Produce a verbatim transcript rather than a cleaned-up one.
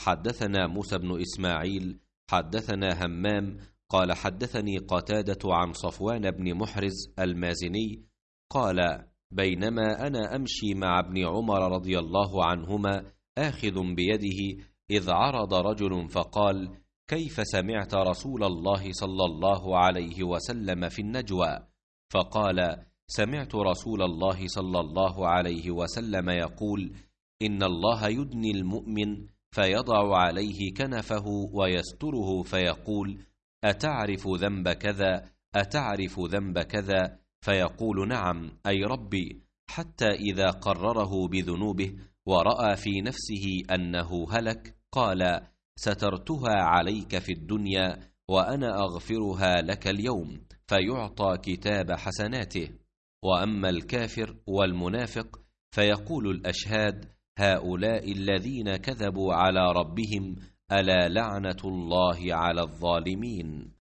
حدثنا موسى بن إسماعيل حدثنا همام قال حدثني قتادة عن صفوان بن محرز المازني قال بينما أنا أمشي مع ابن عمر رضي الله عنهما آخذ بيده إذ عرض رجل فقال كيف سمعت رسول الله صلى الله عليه وسلم في النجوى؟ فقال سمعت رسول الله صلى الله عليه وسلم يقول إن الله يدني المؤمن فيضع عليه كنفه ويستره فيقول أتعرف ذنب كذا أتعرف ذنب كذا فيقول نعم أي ربي، حتى إذا قرره بذنوبه ورأى في نفسه أنه هلك قال سترتها عليك في الدنيا وأنا أغفرها لك اليوم، فيعطى كتاب حسناته. وأما الكافر والمنافق فيقول الأشهاد هؤلاء الذين كذبوا على ربهم ألا لعنة الله على الظالمين.